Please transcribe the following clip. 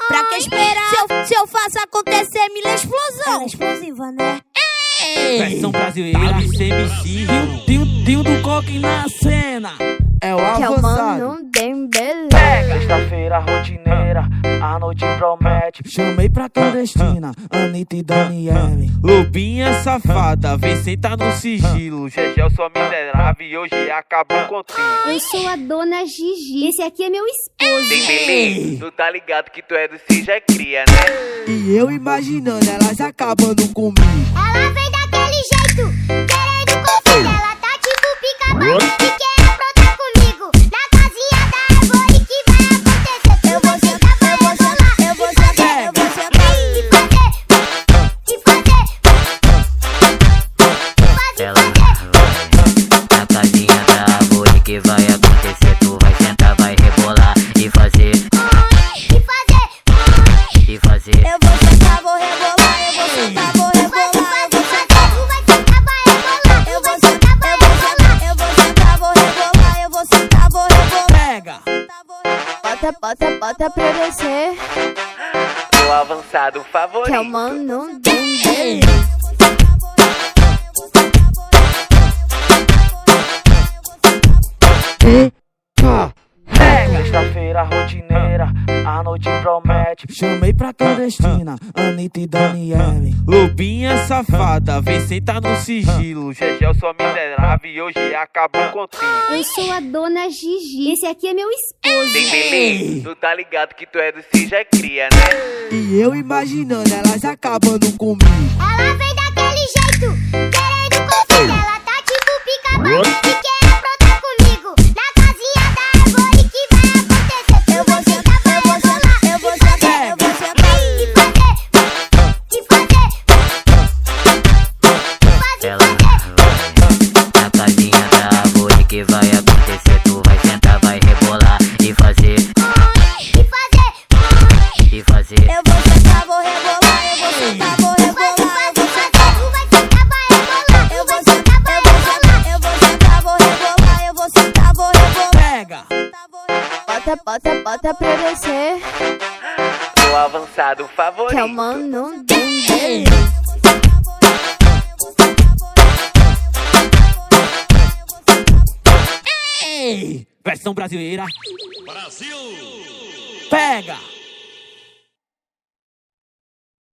Pra que esperar? Se eu faço acontecer, mil explosão. Ela é explosiva, né? Versão brasileira, MC. Tio do coque na cena. É o avançado. Sexta-feira rotineira, a noite promete. Chamei pra clandestina, Anitta e Daniele. Lobinha safada, vem sentar no sigilo. Gegel, sua miserável, e hoje acabou contigo. Eu sou a dona Gigi, esse aqui é meu esposo. Bem, tu tá ligado que tu é do Cis é cria, né? E eu imaginando elas acabando comigo. Ela vem daquele jeito, querendo confusão. Ela tá tipo pica-pau e quer aprontar comigo. Na casinha da árvore que vai acontecer. Eu vou sentar, eu vou sentar, eu vou sentar, eu vou sentar e fazer. Ela vai na casinha da árvore que vai acontecer. Tu vai sentar, vai rebolar e fazer. E fazer. Eu vou sentar, vou rebolar, eu vou sentar, vou rebolar. Bota pra descer, O avançado favorito. que é o mano dele. Sexta-feira rotineira, a noite promete. Chamei pra clandestina, Anitta e Daniele. Lobinha safada, vem sentar no sigilo. Gegel, sua miserável, e hoje acabou contigo. Eu sou a dona Gigi, esse aqui é meu esposo. Bem, tu tá ligado que tu é do Cis é cria, né? E eu imaginando elas acabando comigo. Ela vem daquele jeito, querendo confusão. Ela tá tipo pica-pau e quer aprontar comigo. Na casinha da árvore que vai acontecer. Eu vou sentar, eu vou sentar, eu vou sentar, eu vou sentar e fazer. Ela vai na casinha da árvore que vai acontecer. Tu vai sentar, vai rebolar e fazer. E fazer. Eu vou sentar, vou rebolar, eu vou sentar, vou rebolar. Eu vou sentar, eu vou sentar, eu vou sentar, eu vou sentar, vou rebolar. Eu vou sentar, vou rebolar. Pega! Bota pra descer, O avançado favorito. que é o mano dele. Versão brasileira. Brasil! Pega!